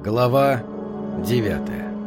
Глава 9.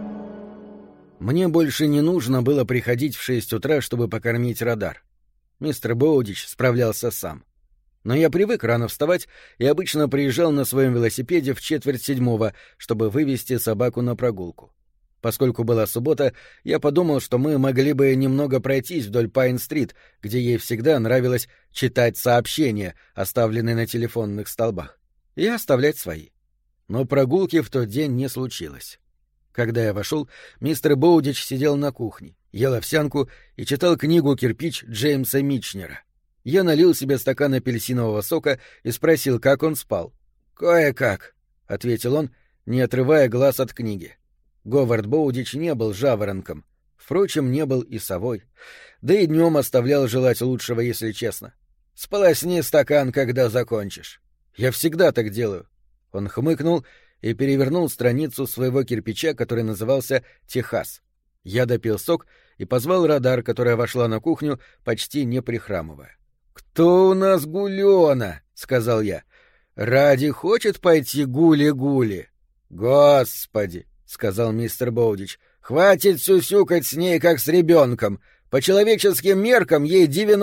Мне больше не нужно было приходить в 6 утра, чтобы покормить радар. Мистер Боудич справлялся сам. Но я привык рано вставать и обычно приезжал на своем велосипеде в 6:45, чтобы вывести собаку на прогулку. Поскольку была суббота, я подумал, что мы могли бы немного пройтись вдоль Пайн-стрит, где ей всегда нравилось читать сообщения, оставленные на телефонных столбах, и оставлять свои. Но прогулки в тот день не случилось. Когда я вошел, мистер Боудич сидел на кухне, ел овсянку и читал книгу «Кирпич» Джеймса Митчнера. Я налил себе стакан апельсинового сока и спросил, как он спал. «Кое-как», — ответил он, не отрывая глаз от книги. Говард Боудич не был жаворонком, впрочем, не был и совой, да и днем оставлял желать лучшего, если честно. «Сполосни стакан, когда закончишь». «Я всегда так делаю». Он хмыкнул и перевернул страницу своего кирпича, который назывался «Техас». Я допил сок и позвал радар, которая вошла на кухню, почти не прихрамывая. «Кто у нас гулёна?» — сказал я. «Ради хочет пойти гули-гули?» «Господи!» — сказал мистер Боудич. «Хватит сюсюкать с ней, как с ребенком. По человеческим меркам ей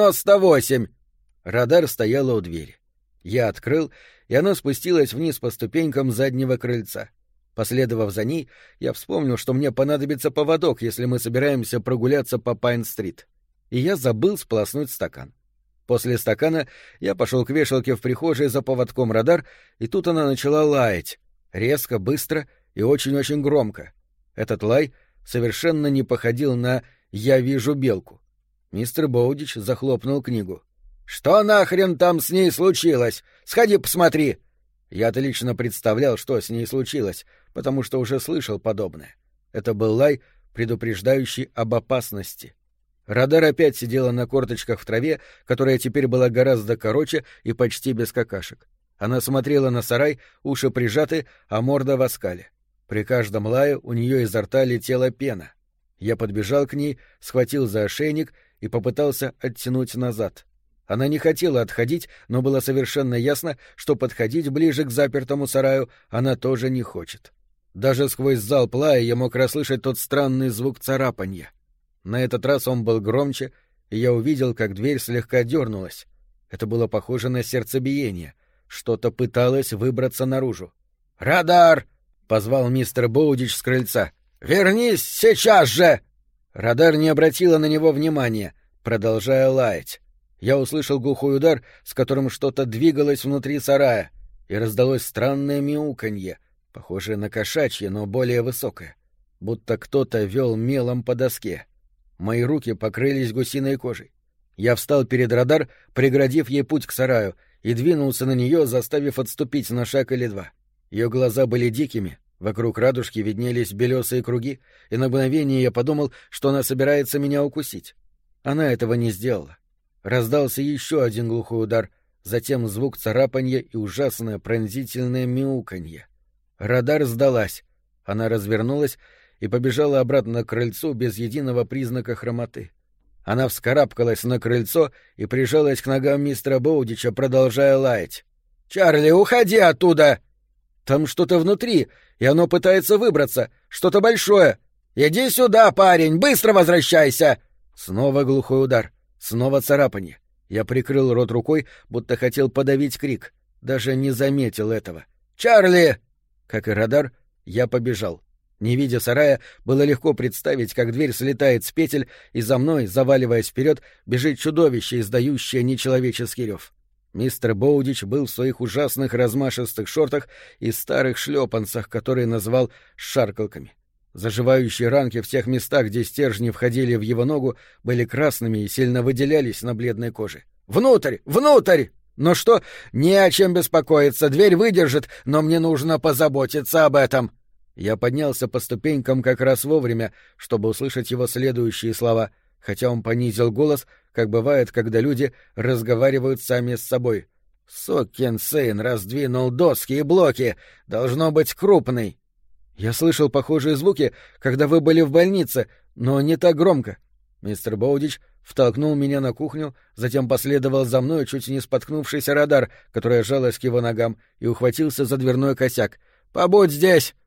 98!» Радар стояла у двери. Я открыл, и она спустилась вниз по ступенькам заднего крыльца. Последовав за ней, я вспомнил, что мне понадобится поводок, если мы собираемся прогуляться по Пайн-стрит. И я забыл сполоснуть стакан. После стакана я пошел к вешалке в прихожей за поводком радар, и тут она начала лаять. Резко, быстро и очень-очень громко. Этот лай совершенно не походил на «я вижу белку». Мистер Боудич захлопнул книгу. «Что нахрен там с ней случилось? Сходи посмотри!» Я отлично представлял, что с ней случилось, потому что уже слышал подобное. Это был лай, предупреждающий об опасности. Радар опять сидела на корточках в траве, которая теперь была гораздо короче и почти без какашек. Она смотрела на сарай, уши прижаты, а морда в оскале. При каждом лае у нее изо рта летела пена. Я подбежал к ней, схватил за ошейник и попытался оттянуть назад. Она не хотела отходить, но было совершенно ясно, что подходить ближе к запертому сараю она тоже не хочет. Даже сквозь залп лая я мог расслышать тот странный звук царапанья. На этот раз он был громче, и я увидел, как дверь слегка дернулась. Это было похоже на сердцебиение. Что-то пыталось выбраться наружу. «Радар!» — позвал мистер Боудич с крыльца. «Вернись сейчас же!» Радар не обратила на него внимания, продолжая лаять. Я услышал глухой удар, с которым что-то двигалось внутри сарая, и раздалось странное мяуканье, похожее на кошачье, но более высокое, будто кто-то вел мелом по доске. Мои руки покрылись гусиной кожей. Я встал перед радар, преградив ей путь к сараю, и двинулся на нее, заставив отступить на шаг или два. Ее глаза были дикими, вокруг радужки виднелись белесые круги, и на мгновение я подумал, что она собирается меня укусить. Она этого не сделала. Раздался еще один глухой удар, затем звук царапанья и ужасное пронзительное мяуканье. Радар сдалась. Она развернулась и побежала обратно к крыльцу без единого признака хромоты. Она вскарабкалась на крыльцо и прижалась к ногам мистера Боудича, продолжая лаять. «Чарли, уходи оттуда!» «Там что-то внутри, и оно пытается выбраться, что-то большое!» «Иди сюда, парень, быстро возвращайся!» Снова глухой удар. Снова царапанье. Я прикрыл рот рукой, будто хотел подавить крик. Даже не заметил этого. «Чарли!» Как и радар, я побежал. Не видя сарая, было легко представить, как дверь слетает с петель, и за мной, заваливаясь вперед, бежит чудовище, издающее нечеловеческий рев. Мистер Боудич был в своих ужасных размашистых шортах и старых шлепанцах, которые назвал шаркалками. Заживающие ранки в тех местах, где стержни входили в его ногу, были красными и сильно выделялись на бледной коже. «Внутрь! Внутрь!» «Ну что, не о чем беспокоиться, дверь выдержит, но мне нужно позаботиться об этом». Я поднялся по ступенькам как раз вовремя, чтобы услышать его следующие слова, хотя он понизил голос, как бывает, когда люди разговаривают сами с собой. «Сукин сын раздвинул доски и блоки, должно быть крупный». «Я слышал похожие звуки, когда вы были в больнице, но не так громко». Мистер Боудич втолкнул меня на кухню, затем последовал за мной чуть не споткнувшийся радар, которая жалась к его ногам, и ухватился за дверной косяк. «Побудь здесь!»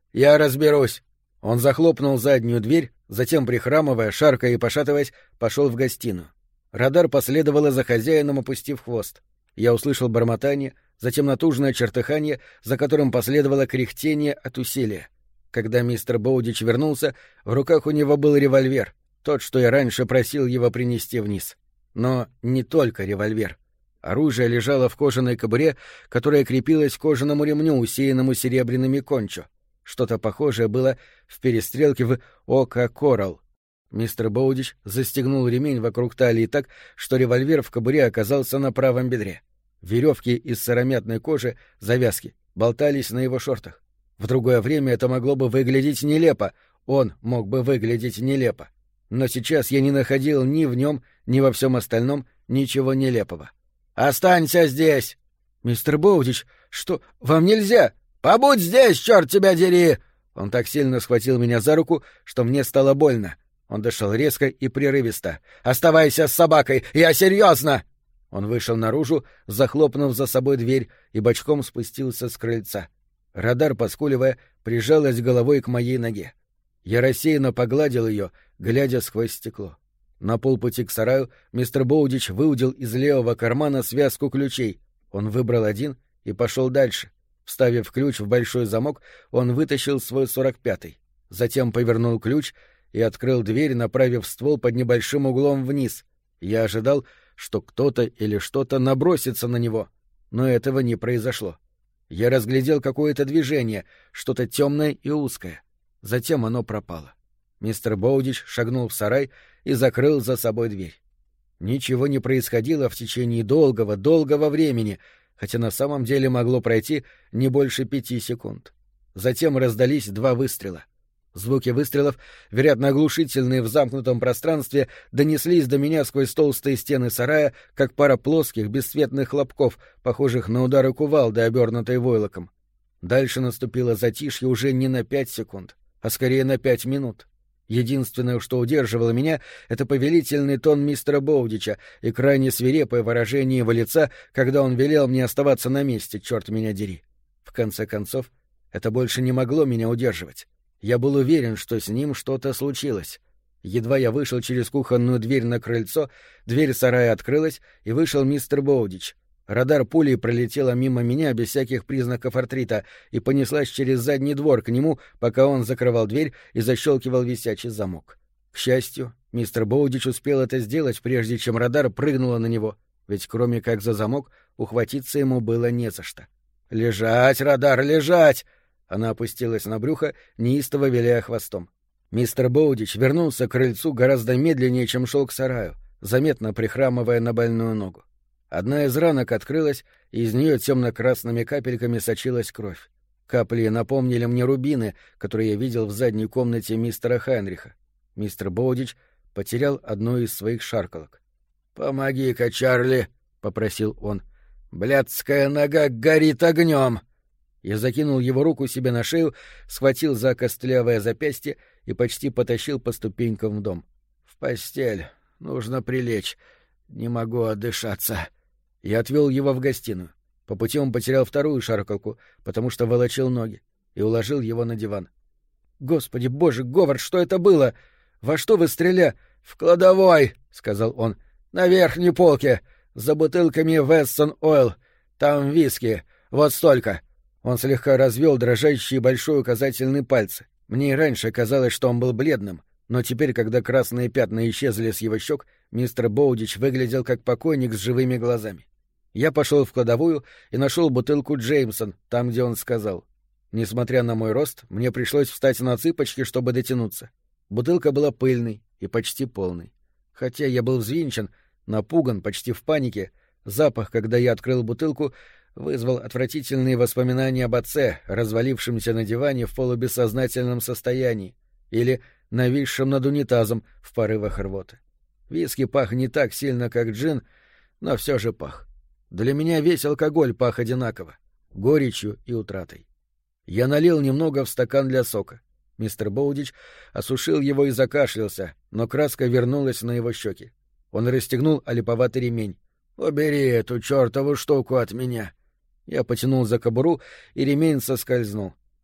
Я разберусь». Он захлопнул заднюю дверь, затем, прихрамывая, шаркая и пошатываясь, пошел в гостиную. Радар последовала за хозяином, опустив хвост. Я услышал бормотание, затем натужное чертыхание, за которым последовало кряхтение от усилия. Когда мистер Боудич вернулся, в руках у него был револьвер, тот, что я раньше просил его принести вниз. Но не только револьвер. Оружие лежало в кожаной кобуре, которая крепилась к кожаному ремню, усеянному серебряными кончо. Что-то похожее было в перестрелке в Ока Коралл. Мистер Боудич застегнул ремень вокруг талии так, что револьвер в кобуре оказался на правом бедре. Веревки из сыромятной кожи, завязки, болтались на его шортах. В другое время это могло бы выглядеть нелепо, он мог бы выглядеть нелепо. Но сейчас я не находил ни в нем, ни во всем остальном ничего нелепого. «Останься здесь!» «Мистер Боудич, что, вам нельзя?» «Побудь здесь, черт тебя дери!» Он так сильно схватил меня за руку, что мне стало больно. Он дышал резко и прерывисто. «Оставайся с собакой! Я серьезно!» Он вышел наружу, захлопнув за собой дверь, и бочком спустился с крыльца. Радар, поскуливая, прижалась головой к моей ноге. Я рассеянно погладил ее, глядя сквозь стекло. На полпути к сараю мистер Боудич выудил из левого кармана связку ключей. Он выбрал один и пошел дальше. Вставив ключ в большой замок, он вытащил свой 45-й. Затем повернул ключ и открыл дверь, направив ствол под небольшим углом вниз. Я ожидал, что кто-то или что-то набросится на него, но этого не произошло. Я разглядел какое-то движение, что-то темное и узкое. Затем оно пропало. Мистер Боудич шагнул в сарай и закрыл за собой дверь. Ничего не происходило в течение долгого времени, хотя на самом деле могло пройти не больше 5 секунд. Затем раздались 2 выстрела. Звуки выстрелов, вероятно оглушительные в замкнутом пространстве, донеслись до меня сквозь толстые стены сарая, как пара плоских бесцветных хлопков, похожих на удары кувалды, обернутой войлоком. Дальше наступило затишье уже не на 5 секунд, а скорее на 5 минут. Единственное, что удерживало меня, — это повелительный тон мистера Боудича и крайне свирепое выражение его лица, когда он велел мне оставаться на месте, черт меня дери. В конце концов, это больше не могло меня удерживать. Я был уверен, что с ним что-то случилось. Едва я вышел через кухонную дверь на крыльцо, дверь сарая открылась, и вышел мистер Боудич. Радар пулей пролетела мимо меня без всяких признаков артрита и понеслась через задний двор к нему, пока он закрывал дверь и защелкивал висячий замок. К счастью, мистер Боудич успел это сделать, прежде чем радар прыгнула на него, ведь кроме как за замок ухватиться ему было не за что. «Лежать, радар, лежать!» Она опустилась на брюхо, неистово виляя хвостом. Мистер Боудич вернулся к крыльцу гораздо медленнее, чем шел к сараю, заметно прихрамывая на больную ногу. Одна из ранок открылась, и из нее темно-красными капельками сочилась кровь. Капли напомнили мне рубины, которые я видел в задней комнате мистера Хайнриха. Мистер Боудич потерял одну из своих шаркалок. «Помоги-ка, Чарли!» — попросил он. «Блядская нога горит огнем!» Я закинул его руку себе на шею, схватил за костлявое запястье и почти потащил по ступенькам в дом. «В постель. Нужно прилечь. Не могу отдышаться». Я отвел его в гостиную. По пути он потерял вторую шаркалку, потому что волочил ноги, и уложил его на диван. «Господи боже, Говард, что это было? Во что вы стреляли?» «В кладовой», — сказал он, — «на верхней полке, за бутылками Вессон Ойл. Там виски. Вот столько». Он слегка развел дрожащие большой указательные пальцы. Мне и раньше казалось, что он был бледным, но теперь, когда красные пятна исчезли с его щек, мистер Боудич выглядел как покойник с живыми глазами. Я пошел в кладовую и нашел бутылку Джеймсон, там, где он сказал. Несмотря на мой рост, мне пришлось встать на цыпочки, чтобы дотянуться. Бутылка была пыльной и почти полной. Хотя я был взвинчен, напуган, почти в панике, запах, когда я открыл бутылку, вызвал отвратительные воспоминания об отце, развалившемся на диване в полубессознательном состоянии, или нависшем над унитазом в порывах рвоты. Виски пах не так сильно, как джин, но все же пах. Для меня весь алкоголь пах одинаково — горечью и утратой. Я налил немного в стакан для сока. Мистер Боудич осушил его и закашлялся, но краска вернулась на его щеки. Он расстегнул олиповатый ремень. «Убери эту чертову штуку от меня!» Я потянул за кобуру, и ремень соскользнул.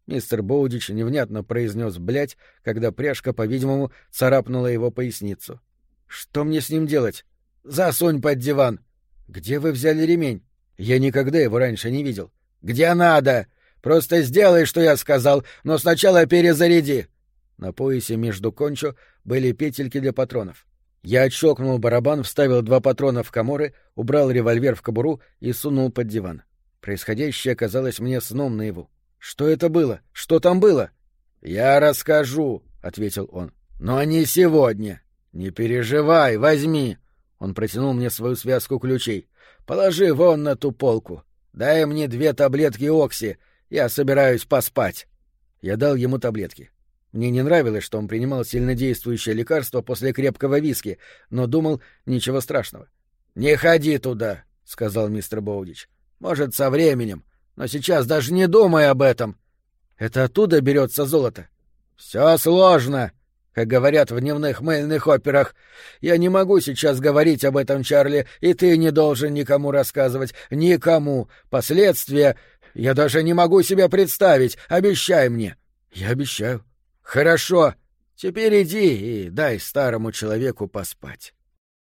Мистер Боудич невнятно произнес «блядь», когда пряжка, по-видимому, царапнула его поясницу. «Что мне с ним делать?» «Засунь под диван». «Где вы взяли ремень? Я никогда его раньше не видел». «Где надо! Просто сделай, что я сказал, но сначала перезаряди». На поясе между кончо были петельки для патронов. Я отщелкнул барабан, вставил 2 патрона в коморы, убрал револьвер в кобуру и сунул под диван. Происходящее казалось мне сном наяву. «Что это было? Что там было?» «Я расскажу», — ответил он. «Но не сегодня. Не переживай, возьми». Он протянул мне свою связку ключей. «Положи вон на ту полку. Дай мне 2 таблетки окси. Я собираюсь поспать». Я дал ему таблетки. Мне не нравилось, что он принимал сильнодействующее лекарство после крепкого виски, но думал, ничего страшного. «Не ходи туда», — сказал мистер Боудич. «Может, со временем, но сейчас даже не думай об этом». «Это оттуда берется золото?» «Все сложно», как говорят в дневных мыльных операх. Я не могу сейчас говорить об этом, Чарли, и ты не должен никому рассказывать. Никому. Последствия я даже не могу себе представить. Обещай мне». «Я обещаю». «Хорошо. Теперь иди и дай старому человеку поспать».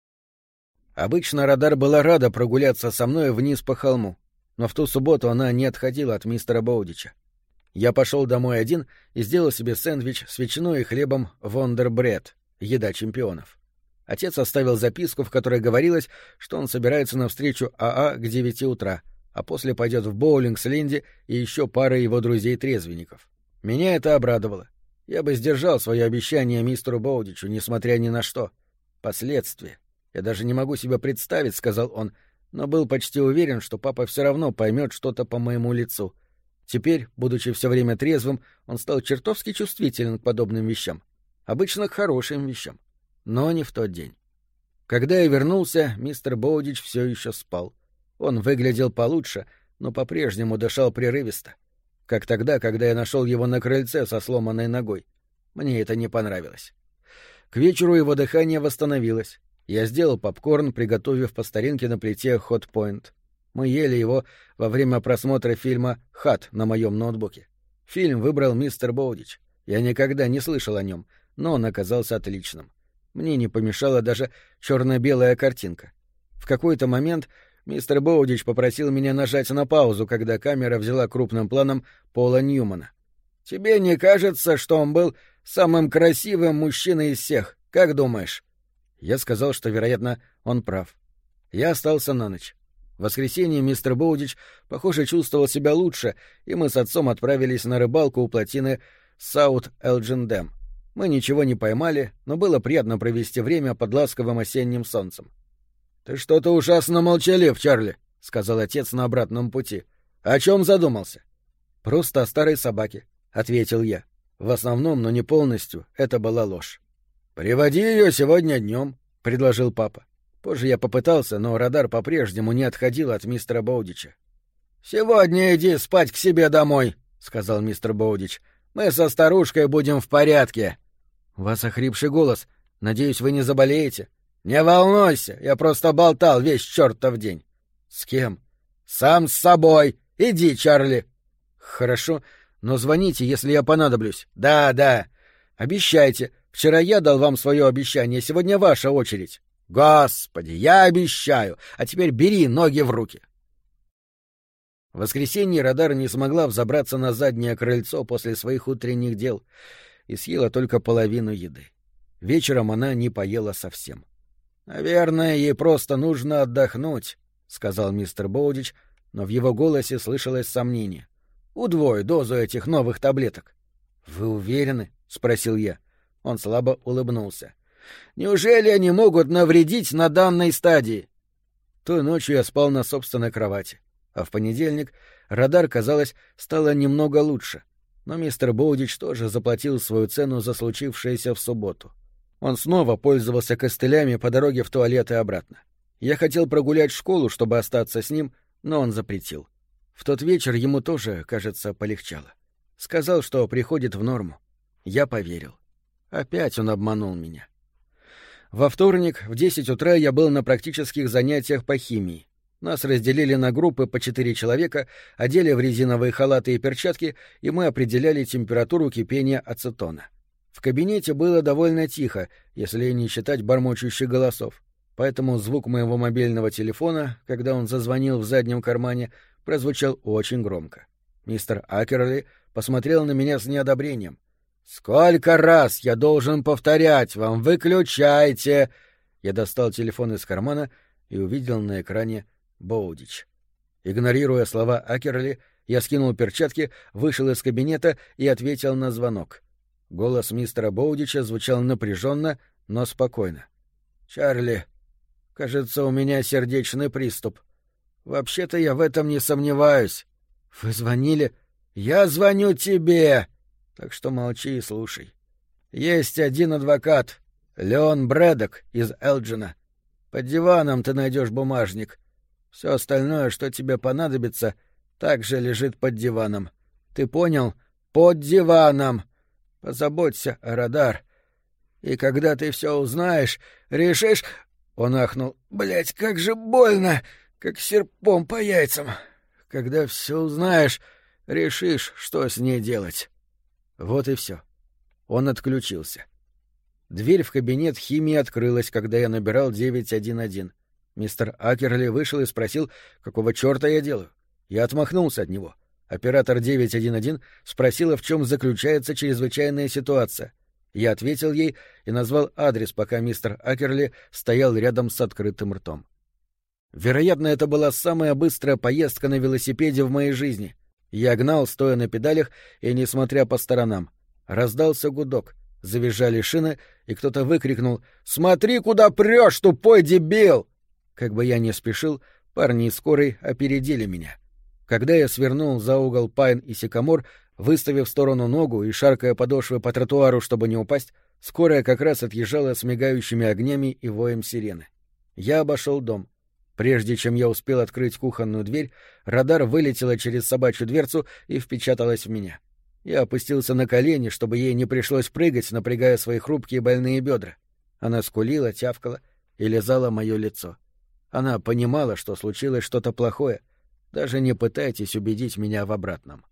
Обычно Радар была рада прогуляться со мной вниз по холму, но в ту субботу она не отходила от мистера Боудича. Я пошел домой один и сделал себе сэндвич с ветчиной и хлебом «Вондербред» — еда чемпионов. Отец оставил записку, в которой говорилось, что он собирается на встречу АА к 9 утра, а после пойдет в боулинг с Линди и еще парой его друзей-трезвенников. Меня это обрадовало. Я бы сдержал свое обещание мистеру Боудичу, несмотря ни на что. Последствия. Я даже не могу себе представить, — сказал он, но был почти уверен, что папа все равно поймет что-то по моему лицу. Теперь, будучи все время трезвым, он стал чертовски чувствителен к подобным вещам. Обычно к хорошим вещам. Но не в тот день. Когда я вернулся, мистер Боудич все еще спал. Он выглядел получше, но по-прежнему дышал прерывисто. Как тогда, когда я нашел его на крыльце со сломанной ногой. Мне это не понравилось. К вечеру его дыхание восстановилось. Я сделал попкорн, приготовив по старинке на плите «Хот-Пойнт». Мы ели его во время просмотра фильма «Хат» на моем ноутбуке. Фильм выбрал мистер Боудич. Я никогда не слышал о нем, но он оказался отличным. Мне не помешала даже черно-белая картинка. В какой-то момент мистер Боудич попросил меня нажать на паузу, когда камера взяла крупным планом Пола Ньюмана. «Тебе не кажется, что он был самым красивым мужчиной из всех? Как думаешь?» Я сказал, что, вероятно, он прав. Я остался на ночь. В воскресенье мистер Боудич, похоже, чувствовал себя лучше, и мы с отцом отправились на рыбалку у плотины Саут-Элджин-Дэм. Мы ничего не поймали, но было приятно провести время под ласковым осенним солнцем. «Ты что-то ужасно молчалив, Чарли», — сказал отец на обратном пути. «О чем задумался?» «Просто о старой собаке», — ответил я. В основном, но не полностью, это была ложь. «Приводи ее сегодня днем», — предложил папа. Позже я попытался, но Радар по-прежнему не отходил от мистера Боудича. «Сегодня иди спать к себе домой», — сказал мистер Боудич. «Мы со старушкой будем в порядке». «У вас охрипший голос. Надеюсь, вы не заболеете?» «Не волнуйся, я просто болтал весь чертов день». «С кем?» «Сам с собой. Иди, Чарли». «Хорошо, но звоните, если я понадоблюсь». «Да, да». «Обещайте. Вчера я дал вам свое обещание, сегодня ваша очередь». «Господи, я обещаю. А теперь бери ноги в руки». В воскресенье Радар не смогла взобраться на заднее крыльцо после своих утренних дел и съела только половину еды. Вечером она не поела совсем. «Наверное, ей просто нужно отдохнуть», — сказал мистер Боудич, но в его голосе слышалось сомнение. «Удвой дозу этих новых таблеток». «Вы уверены?» — спросил я. Он слабо улыбнулся. «Неужели они могут навредить на данной стадии?» Той ночью я спал на собственной кровати, а в понедельник Радар, казалось, стало немного лучше, но мистер Боудич тоже заплатил свою цену за случившееся в субботу. Он снова пользовался костылями по дороге в туалет и обратно. Я хотел прогулять школу, чтобы остаться с ним, но он запретил. В тот вечер ему тоже, кажется, полегчало. Сказал, что приходит в норму. Я поверил. Опять он обманул меня. Во вторник в 10 утра я был на практических занятиях по химии. Нас разделили на группы по 4 человека, одели в резиновые халаты и перчатки, и мы определяли температуру кипения ацетона. В кабинете было довольно тихо, если не считать бормочущих голосов, поэтому звук моего мобильного телефона, когда он зазвонил в заднем кармане, прозвучал очень громко. Мистер Акерли посмотрел на меня с неодобрением. «Сколько раз я должен повторять вам, выключайте!» Я достал телефон из кармана и увидел на экране Боудич. Игнорируя слова Акерли, я скинул перчатки, вышел из кабинета и ответил на звонок. Голос мистера Боудича звучал напряженно, но спокойно. «Чарли, кажется, у меня сердечный приступ. Вообще-то я в этом не сомневаюсь. Вы звонили? Я звоню тебе! Так что молчи и слушай. Есть один адвокат, Леон Брэддок из Элджина. Под диваном ты найдешь бумажник. Все остальное, что тебе понадобится, также лежит под диваном. Ты понял? Под диваном! Позаботься о Радар. И когда ты все узнаешь, решишь...» Он ахнул. «Блядь, как же больно! Как серпом по яйцам! Когда все узнаешь, решишь, что с ней делать». Вот и все. Он отключился. Дверь в кабинет химии открылась, когда я набирал 911. Мистер Акерли вышел и спросил, какого черта я делаю. Я отмахнулся от него. Оператор 911 спросила, в чем заключается чрезвычайная ситуация. Я ответил ей и назвал адрес, пока мистер Акерли стоял рядом с открытым ртом. Вероятно, это была самая быстрая поездка на велосипеде в моей жизни. Я гнал, стоя на педалях и не смотря по сторонам. Раздался гудок, завизжали шины, и кто-то выкрикнул «Смотри, куда прешь, тупой дебил!» Как бы я ни спешил, парни из скорой опередили меня. Когда я свернул за угол Пайн и Сикамор, выставив в сторону ногу и шаркая подошвы по тротуару, чтобы не упасть, скорая как раз отъезжала с мигающими огнями и воем сирены. Я обошел дом. Прежде чем я успел открыть кухонную дверь, Радар вылетела через собачью дверцу и впечаталась в меня. Я опустился на колени, чтобы ей не пришлось прыгать, напрягая свои хрупкие больные бедра. Она скулила, тявкала и лизала мое лицо. Она понимала, что случилось что-то плохое. Даже не пытайтесь убедить меня в обратном.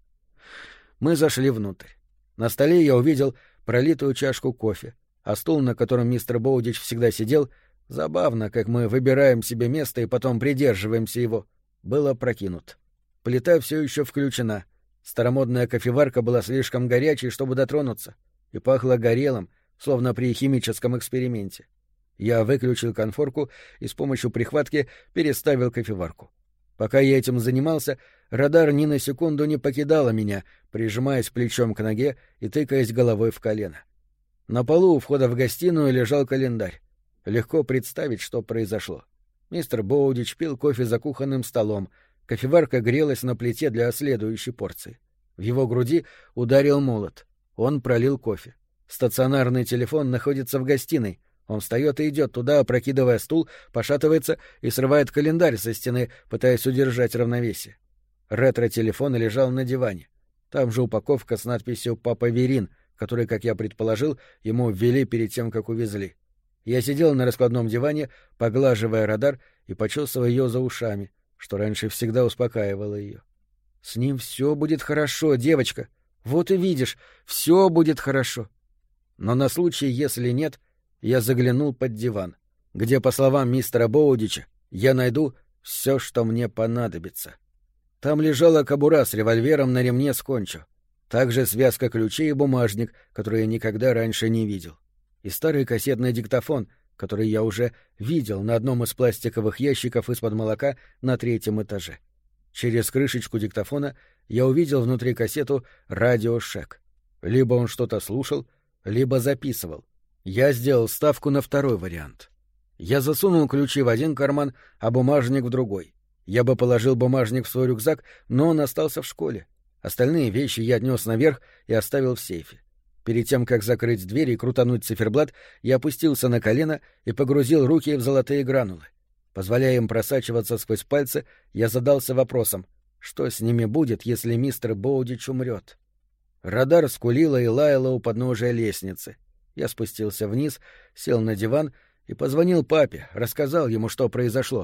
Мы зашли внутрь. На столе я увидел пролитую чашку кофе, а стул, на котором мистер Боудич всегда сидел, забавно, как мы выбираем себе место и потом придерживаемся его, был опрокинут. Плита все еще включена. Старомодная кофеварка была слишком горячей, чтобы дотронуться, и пахла горелым, словно при химическом эксперименте. Я выключил конфорку и с помощью прихватки переставил кофеварку. Пока я этим занимался, Радар ни на секунду не покидала меня, прижимаясь плечом к ноге и тыкаясь головой в колено. На полу у входа в гостиную лежал календарь. Легко представить, что произошло. Мистер Боудич пил кофе за кухонным столом, кофеварка грелась на плите для следующей порции. В его груди ударил молот. Он пролил кофе. Стационарный телефон находится в гостиной. Он встает и идет туда, опрокидывая стул, пошатывается и срывает календарь со стены, пытаясь удержать равновесие. Ретро-телефон лежал на диване. Там же упаковка с надписью «Папа Верин», который, как я предположил, ему ввели перед тем, как увезли. Я сидел на раскладном диване, поглаживая Радар и почесывая ее за ушами, что раньше всегда успокаивало ее. «С ним все будет хорошо, девочка. Вот и видишь, все будет хорошо». Но на случай, если нет, я заглянул под диван, где, по словам мистера Боудича, я найду все, что мне понадобится. Там лежала кобура с револьвером на ремне с кончо, также связка ключей и бумажник, который я никогда раньше не видел, и старый кассетный диктофон, который я уже видел на одном из пластиковых ящиков из-под молока на 3-м этаже. Через крышечку диктофона я увидел внутри кассету «Радио Шек». Либо он что-то слушал, либо записывал. Я сделал ставку на второй вариант. Я засунул ключи в один карман, а бумажник в другой. Я бы положил бумажник в свой рюкзак, но он остался в школе. Остальные вещи я отнес наверх и оставил в сейфе. Перед тем, как закрыть дверь и крутануть циферблат, я опустился на колено и погрузил руки в золотые гранулы. Позволяя им просачиваться сквозь пальцы, я задался вопросом, что с ними будет, если мистер Боудич умрет. Радар скулила и лаяла у подножия лестницы. Я спустился вниз, сел на диван и позвонил папе, рассказал ему, что произошло.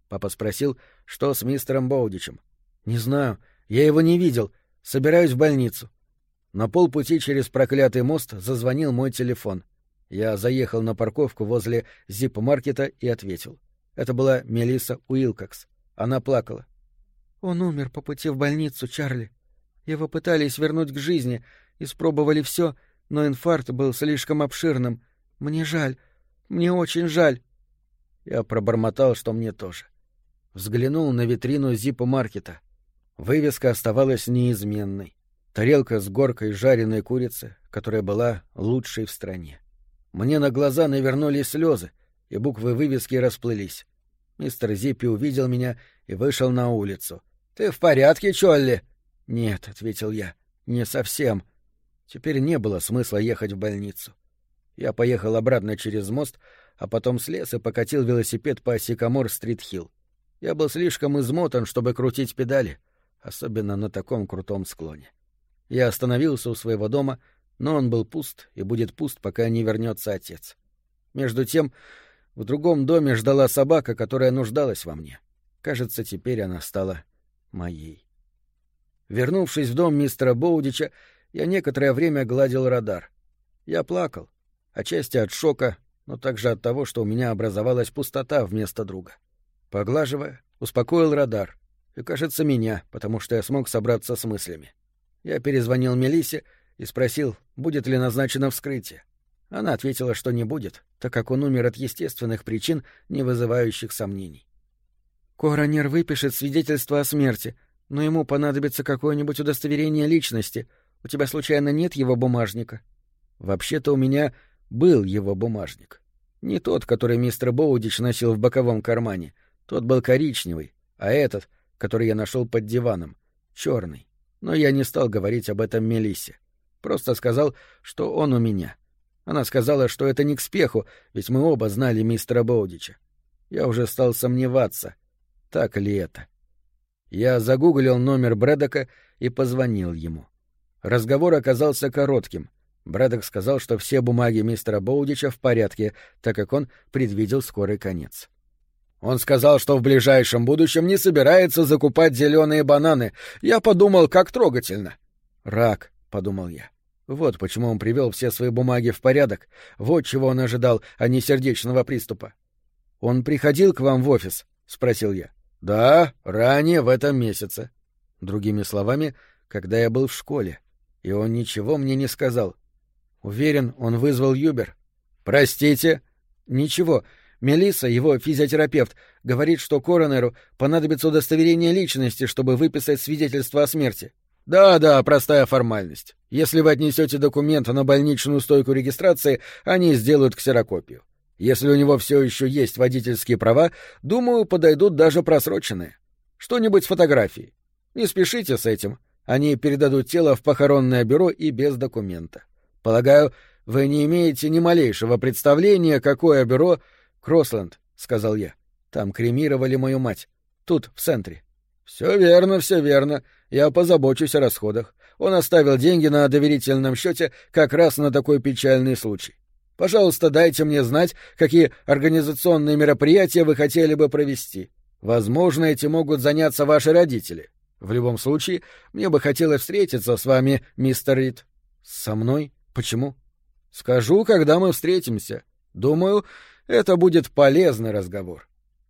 Папа спросил, что с мистером Боудичем. «Не знаю. Я его не видел. Собираюсь в больницу». На полпути через проклятый мост зазвонил мой телефон. Я заехал на парковку возле зип-маркета и ответил. Это была Мелисса Уилкокс. Она плакала. «Он умер по пути в больницу, Чарли. Его пытались вернуть к жизни, испробовали все, но инфаркт был слишком обширным. Мне жаль. Мне очень жаль». Я пробормотал, что мне тоже. Взглянул на витрину зип-маркета. Вывеска оставалась неизменной. Тарелка с горкой жареной курицы, которая была лучшей в стране. Мне на глаза навернулись слезы, и буквы вывески расплылись. Мистер Зиппи увидел меня и вышел на улицу. «Ты в порядке, Чолли?» «Нет», — ответил я, — «не совсем». Теперь не было смысла ехать в больницу. Я поехал обратно через мост, а потом слез и покатил велосипед по Сикамор-стрит-хилл. Я был слишком измотан, чтобы крутить педали, особенно на таком крутом склоне. Я остановился у своего дома, но он был пуст и будет пуст, пока не вернется отец. Между тем, в другом доме ждала собака, которая нуждалась во мне. Кажется, теперь она стала моей. Вернувшись в дом мистера Боудича, я некоторое время гладил радар. Я плакал, отчасти от шока, но также от того, что у меня образовалась пустота вместо друга. Поглаживая, успокоил радар. И, кажется, меня, потому что я смог собраться с мыслями. Я перезвонил Мелиссе и спросил, будет ли назначено вскрытие. Она ответила, что не будет, так как он умер от естественных причин, не вызывающих сомнений. «Коронер выпишет свидетельство о смерти, но ему понадобится какое-нибудь удостоверение личности. У тебя, случайно, нет его бумажника?» «Вообще-то у меня был его бумажник. Не тот, который мистер Боудич носил в боковом кармане. Тот был коричневый, а этот, который я нашел под диваном, черный. Но я не стал говорить об этом Мелиссе. Просто сказал, что он у меня. Она сказала, что это не к спеху, ведь мы оба знали мистера Боудича. Я уже стал сомневаться, так ли это. Я загуглил номер Брэддока и позвонил ему. Разговор оказался коротким. Брэддок сказал, что все бумаги мистера Боудича в порядке, так как он предвидел скорый конец. Он сказал, что в ближайшем будущем не собирается закупать зеленые бананы. Я подумал, как трогательно. «Рак», — подумал я. Вот почему он привел все свои бумаги в порядок. Вот чего он ожидал, а не сердечного приступа. «Он приходил к вам в офис?» — спросил я. «Да, ранее в этом месяце». Другими словами, когда я был в школе. И он ничего мне не сказал. Уверен, он вызвал Юбер. «Простите?» «Ничего. Мелисса, его физиотерапевт, говорит, что коронеру понадобится удостоверение личности, чтобы выписать свидетельство о смерти». «Да, простая формальность. Если вы отнесете документ на больничную стойку регистрации, они сделают ксерокопию. Если у него все еще есть водительские права, думаю, подойдут даже просроченные. Что-нибудь с фотографией. Не спешите с этим. Они передадут тело в похоронное бюро и без документа. Полагаю, вы не имеете ни малейшего представления, какое бюро... «Кроссленд», — сказал я. «Там кремировали мою мать. Тут, в центре». «Все верно. Я позабочусь о расходах. Он оставил деньги на доверительном счете как раз на такой печальный случай. Пожалуйста, дайте мне знать, какие организационные мероприятия вы хотели бы провести. Возможно, этим могут заняться ваши родители. В любом случае, мне бы хотелось встретиться с вами, мистер Рид». «Со мной? Почему?» «Скажу, когда мы встретимся. Думаю, это будет полезный разговор».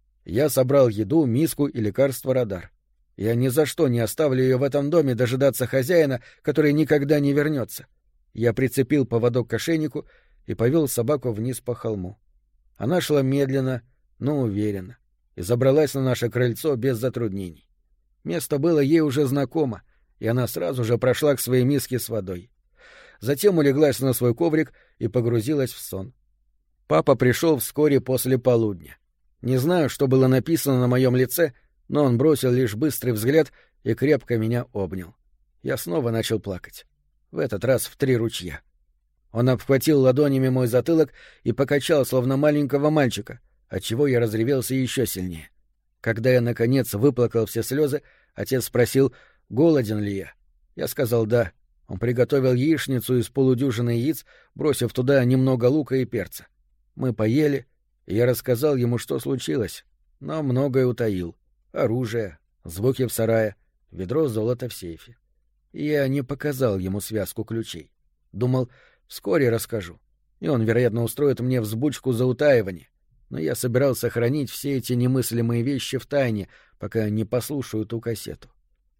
Я собрал еду, миску и лекарство радар. Я ни за что не оставлю ее в этом доме дожидаться хозяина, который никогда не вернется. Я прицепил поводок к ошейнику и повел собаку вниз по холму. Она шла медленно, но уверенно, и забралась на наше крыльцо без затруднений. Место было ей уже знакомо, и она сразу же прошла к своей миске с водой. Затем улеглась на свой коврик и погрузилась в сон. Папа пришел вскоре после полудня. Не знаю, что было написано на моем лице, но он бросил лишь быстрый взгляд и крепко меня обнял. Я снова начал плакать. В этот раз в 3 ручья. Он обхватил ладонями мой затылок и покачал, словно маленького мальчика, отчего я разревелся еще сильнее. Когда я, наконец, выплакал все слезы, отец спросил, голоден ли я. Я сказал «да». Он приготовил яичницу из полудюжины яиц, бросив туда немного лука и перца. Мы поели, и я рассказал ему, что случилось. но многое утаил. Оружие, звуки в сарае, ведро золота в сейфе. И я не показал ему связку ключей. Думал, вскоре расскажу. И он, вероятно, устроит мне взбучку за утаивание. Но я собирался хранить все эти немыслимые вещи в тайне, пока не послушаю ту кассету.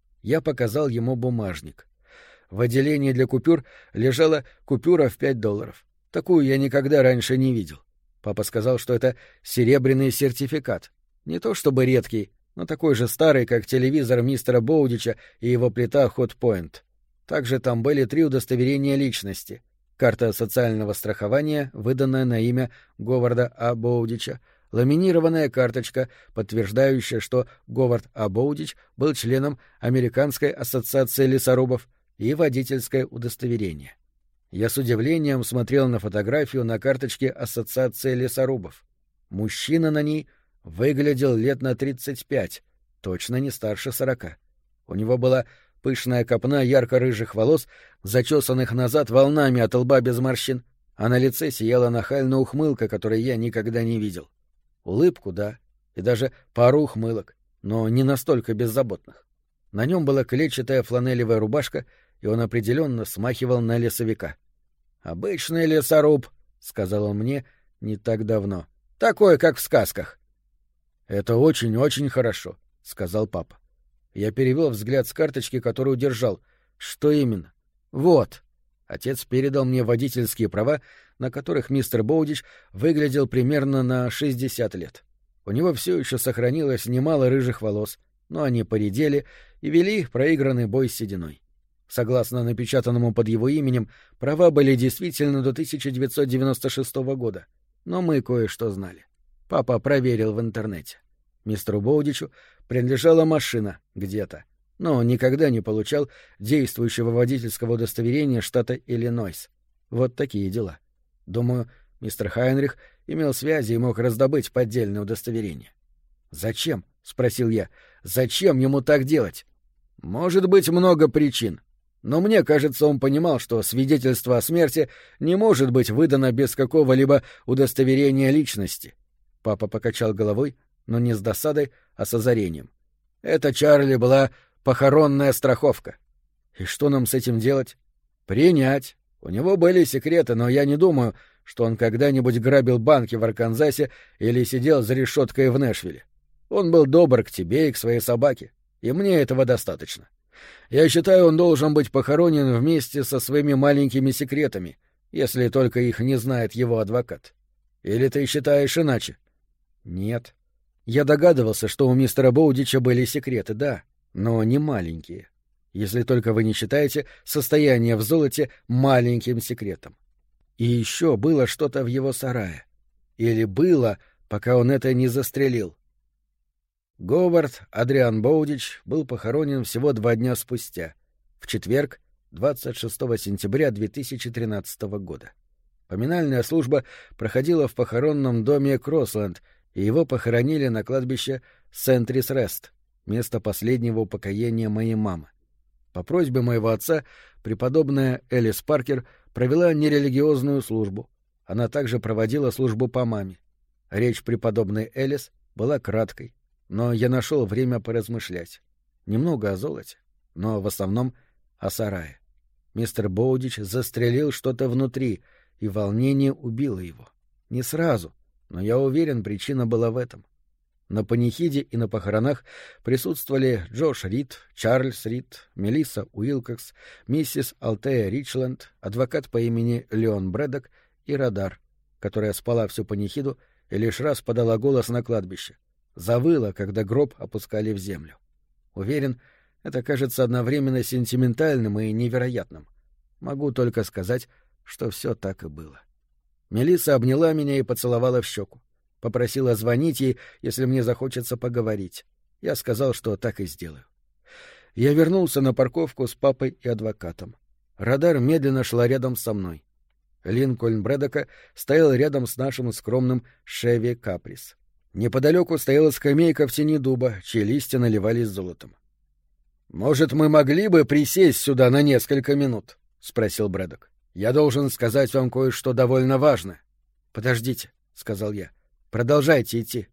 Я показал ему бумажник. В отделении для купюр лежала купюра в $5. Такую я никогда раньше не видел. Папа сказал, что это серебряный сертификат. Не то чтобы редкий, но такой же старый, как телевизор мистера Боудича и его плита Hot-Point. Также там были 3 удостоверения личности. Карта социального страхования, выданная на имя Говарда А. Боудича, ламинированная карточка, подтверждающая, что Говард А. Боудич был членом Американской ассоциации лесорубов, и водительское удостоверение. Я с удивлением смотрел на фотографию на карточке Ассоциации лесорубов. Мужчина на ней выглядел лет на 35, точно не старше 40. У него была пышная копна ярко-рыжих волос, зачесанных назад волнами от лба без морщин, а на лице сияла нахальная ухмылка, которой я никогда не видел. Улыбку, да, и даже пару ухмылок, но не настолько беззаботных. На нем была клетчатая фланелевая рубашка, и он определенно смахивал на лесовика. «Обычный лесоруб», — сказал он мне не так давно. «Такой, как в сказках». «Это очень-очень хорошо», — сказал папа. Я перевел взгляд с карточки, которую держал. «Что именно?» «Вот». Отец передал мне водительские права, на которых мистер Боудич выглядел примерно на 60 лет. У него все еще сохранилось немало рыжих волос, но они поредели и вели проигранный бой с сединой. Согласно напечатанному под его именем, права были действительны до 1996 года, но мы кое-что знали. Папа проверил в интернете. Мистеру Боудичу принадлежала машина где-то, но он никогда не получал действующего водительского удостоверения штата Иллинойс. Вот такие дела. Думаю, мистер Хайнрих имел связи и мог раздобыть поддельное удостоверение. «Зачем?» — спросил я. «Зачем ему так делать?» «Может быть, много причин. Но мне кажется, он понимал, что свидетельство о смерти не может быть выдано без какого-либо удостоверения личности». Папа покачал головой, но не с досадой, а с озарением. «Это, Чарли, была похоронная страховка». «И что нам с этим делать?» «Принять. У него были секреты, но я не думаю, что он когда-нибудь грабил банки в Арканзасе или сидел за решеткой в Нэшвилле. Он был добр к тебе и к своей собаке, и мне этого достаточно. Я считаю, он должен быть похоронен вместе со своими маленькими секретами, если только их не знает его адвокат. Или ты считаешь иначе?» «Нет. Я догадывался, что у мистера Боудича были секреты, да, но не маленькие. Если только вы не считаете состояние в золоте маленьким секретом. И еще было что-то в его сарае. Или было, пока он это не застрелил. Говард Адриан Боудич был похоронен всего 2 дня спустя, в четверг, 26 сентября 2013 года. Поминальная служба проходила в похоронном доме Кроссленд, и его похоронили на кладбище Сентрис-Рест, место последнего упокоения моей мамы. По просьбе моего отца преподобная Элис Паркер провела нерелигиозную службу. Она также проводила службу по маме. Речь преподобной Элис была краткой, но я нашел время поразмышлять. Немного о золоте, но в основном о сарае. Мистер Боудич застрелил что-то внутри, и волнение убило его. Не сразу, но я уверен, причина была в этом. На панихиде и на похоронах присутствовали Джош Рид, Чарльз Рид, Мелисса Уилкокс, миссис Алтея Ричленд, адвокат по имени Леон Брэддок и Радар, которая спала всю панихиду и лишь раз подала голос на кладбище. Завыла, когда гроб опускали в землю. Уверен, это кажется одновременно сентиментальным и невероятным. Могу только сказать, что все так и было. Мелисса обняла меня и поцеловала в щеку. Попросила звонить ей, если мне захочется поговорить. Я сказал, что так и сделаю. Я вернулся на парковку с папой и адвокатом. Радар медленно шла рядом со мной. Линкольн Брэддока стоял рядом с нашим скромным «Шеви Каприс». Неподалеку стояла скамейка в тени дуба, чьи листья наливались золотом. «Может, мы могли бы присесть сюда на несколько минут?» — спросил Брэддок. «Я должен сказать вам кое-что довольно важное». «Подождите», — сказал я. «Продолжайте идти».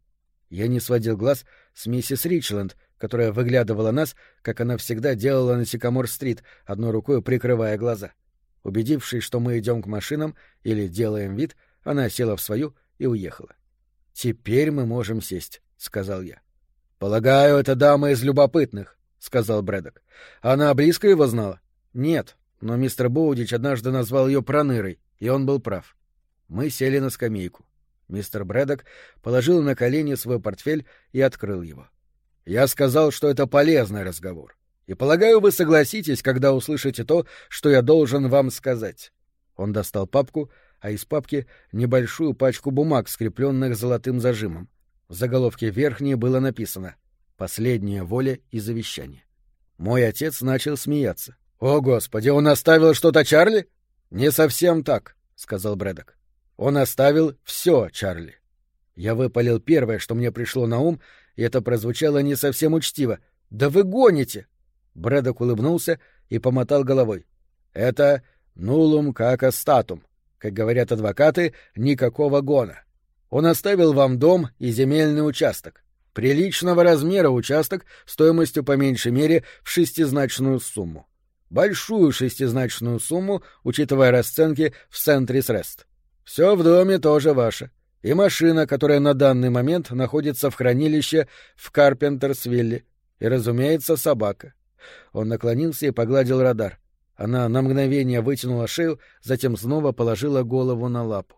Я не сводил глаз с миссис Ричленд, которая выглядывала нас, как она всегда делала на Сикамор-стрит, одной рукой прикрывая глаза. Убедившись, что мы идем к машинам или делаем вид, она села в свою и уехала. «Теперь мы можем сесть», — сказал я. «Полагаю, это дама из любопытных», — сказал Брэддок. «Она близко его знала?» «Нет, но мистер Боудич однажды назвал ее пронырой, и он был прав». Мы сели на скамейку. Мистер Брэддок положил на колени свой портфель и открыл его. «Я сказал, что это полезный разговор. И, полагаю, вы согласитесь, когда услышите то, что я должен вам сказать». Он достал папку, а из папки небольшую пачку бумаг, скрепленных золотым зажимом. В заголовке верхней было написано «Последняя воля и завещание». Мой отец начал смеяться. «О, Господи, он оставил что-то Чарли?» «Не совсем так», — сказал Брэддок. «Он оставил все Чарли». Я выпалил первое, что мне пришло на ум, и это прозвучало не совсем учтиво. «Да вы гоните!» Брэддок улыбнулся и помотал головой. «Это нулум кака статум. Как говорят адвокаты, никакого гона. Он оставил вам дом и земельный участок. Приличного размера участок стоимостью по меньшей мере в шестизначную сумму. Большую шестизначную сумму, учитывая расценки в Сент-Рис-Рест. Все в доме тоже ваше. И машина, которая на данный момент находится в хранилище в Карпентерсвилле. И, разумеется, собака». Он наклонился и погладил радар. Она на мгновение вытянула шею, затем снова положила голову на лапу.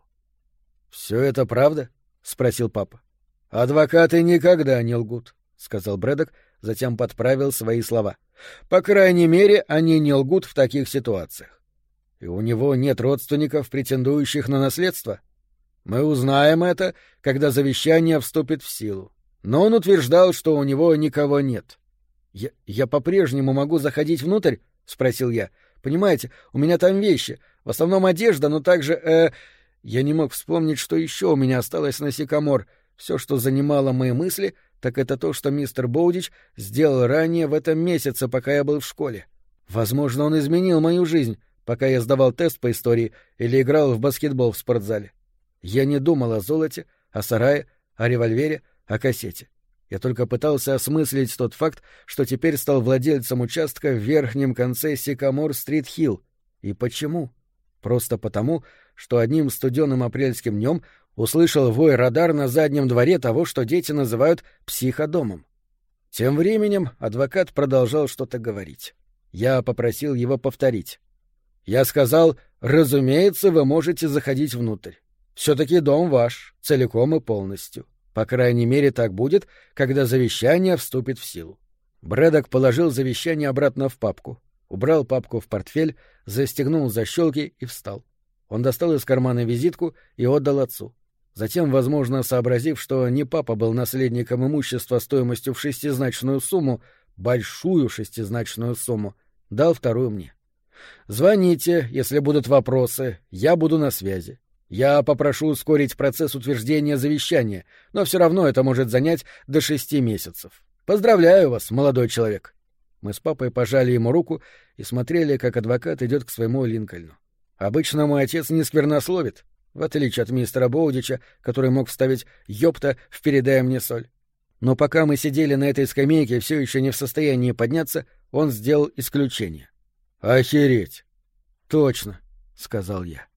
«Все это правда?» — спросил папа. «Адвокаты никогда не лгут», — сказал Брэддок, затем подправил свои слова. «По крайней мере, они не лгут в таких ситуациях. И у него нет родственников, претендующих на наследство? Мы узнаем это, когда завещание вступит в силу. Но он утверждал, что у него никого нет». «Я по-прежнему могу заходить внутрь?» — спросил я. «Понимаете, у меня там вещи, в основном одежда, но также, Я не мог вспомнить, что еще у меня осталось на Сикамор. Все, что занимало мои мысли, так это то, что мистер Боудич сделал ранее в этом месяце, пока я был в школе. Возможно, он изменил мою жизнь, пока я сдавал тест по истории или играл в баскетбол в спортзале. Я не думал о золоте, о сарае, о револьвере, о кассете. Я только пытался осмыслить тот факт, что теперь стал владельцем участка в верхнем конце Сикамор-стрит-Хилл. И почему? Просто потому, что одним студеным апрельским днем услышал вой радар на заднем дворе того, что дети называют психодомом. Тем временем адвокат продолжал что-то говорить. Я попросил его повторить. Я сказал: «Разумеется, вы можете заходить внутрь. Все-таки дом ваш, целиком и полностью. По крайней мере, так будет, когда завещание вступит в силу». Брэддок положил завещание обратно в папку, убрал папку в портфель, застегнул защелки и встал. Он достал из кармана визитку и отдал отцу. Затем, возможно, сообразив, что не папа был наследником имущества стоимостью в шестизначную сумму, большую шестизначную сумму, дал вторую мне. «Звоните, если будут вопросы, я буду на связи. Я попрошу ускорить процесс утверждения завещания, но все равно это может занять до 6 месяцев. Поздравляю вас, молодой человек». Мы с папой пожали ему руку и смотрели, как адвокат идет к своему Линкольну. Обычно мой отец не сквернословит, в отличие от мистера Боудича, который мог вставить «ёпта» в «передай мне соль». Но пока мы сидели на этой скамейке, все еще не в состоянии подняться, он сделал исключение. «Охереть!» «Точно», — сказал я.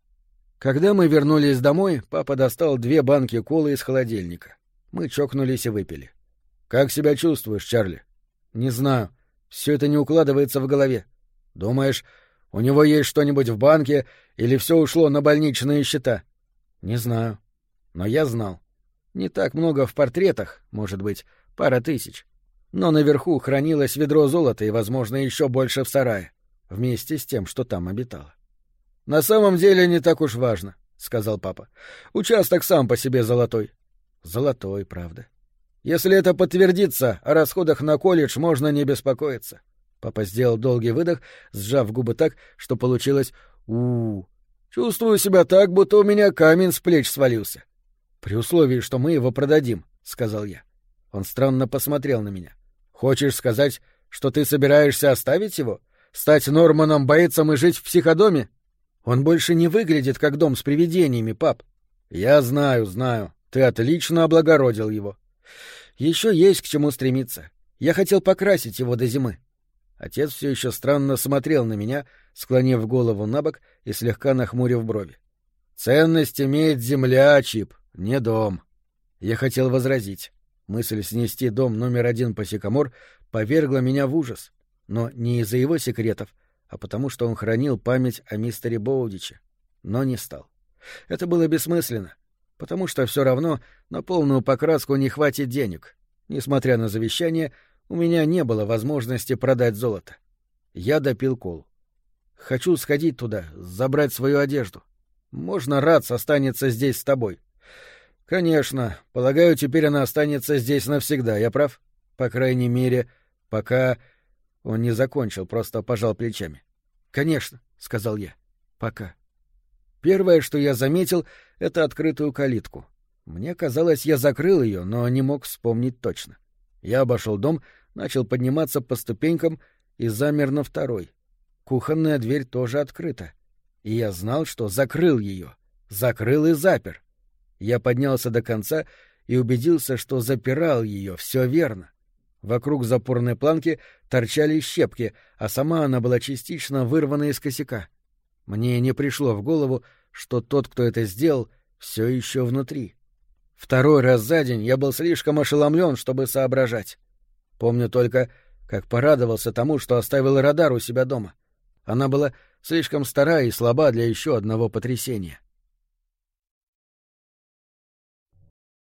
Когда мы вернулись домой, папа достал 2 банки колы из холодильника. Мы чокнулись и выпили. «Как себя чувствуешь, Чарли?» «Не знаю. Все это не укладывается в голове. Думаешь, у него есть что-нибудь в банке или все ушло на больничные счета?» «Не знаю. Но я знал. Не так много в портретах, может быть, пара тысяч. Но наверху хранилось ведро золота и, возможно, еще больше в сарае, вместе с тем, что там обитало». «На самом деле не так уж важно», — сказал папа. «Участок сам по себе золотой». «Золотой, правда. Если это подтвердится, о расходах на колледж можно не беспокоиться». Папа сделал долгий выдох, сжав губы так, что получилось «у-у-у». «Чувствую себя так, будто у меня камень с плеч свалился». «При условии, что мы его продадим», — сказал я. Он странно посмотрел на меня. «Хочешь сказать, что ты собираешься оставить его? Стать Норманом Бейтсом и жить в психодоме?» «Он больше не выглядит как дом с привидениями, пап». «Я знаю, знаю. Ты отлично облагородил его. Еще есть к чему стремиться. Я хотел покрасить его до зимы. Отец все еще странно смотрел на меня, склонив голову набок и слегка нахмурив брови. «Ценность имеет земля, Чип, не дом». Я хотел возразить. Мысль снести дом номер 1 по Сикамор повергла меня в ужас, но не из-за его секретов, а потому что он хранил память о мистере Боудиче. Но не стал. Это было бессмысленно, потому что все равно на полную покраску не хватит денег. Несмотря на завещание, у меня не было возможности продать золото. Я допил колу. «Хочу сходить туда, забрать свою одежду. Можно Радс останется здесь с тобой?» «Конечно. Полагаю, теперь она останется здесь навсегда. Я прав? По крайней мере, пока...» Он не закончил, просто пожал плечами. «Конечно», — сказал я. «Пока». Первое, что я заметил, — это открытую калитку. Мне казалось, я закрыл ее, но не мог вспомнить точно. Я обошел дом, начал подниматься по ступенькам и замер на второй. Кухонная дверь тоже открыта. И я знал, что закрыл ее. Закрыл и запер. Я поднялся до конца и убедился, что запирал ее, все верно. Вокруг запорной планки торчали щепки, а сама она была частично вырвана из косяка. Мне не пришло в голову, что тот, кто это сделал, все еще внутри. Второй раз за день я был слишком ошеломлен, чтобы соображать. Помню только, как порадовался тому, что оставил радар у себя дома. Она была слишком стара и слаба для еще одного потрясения.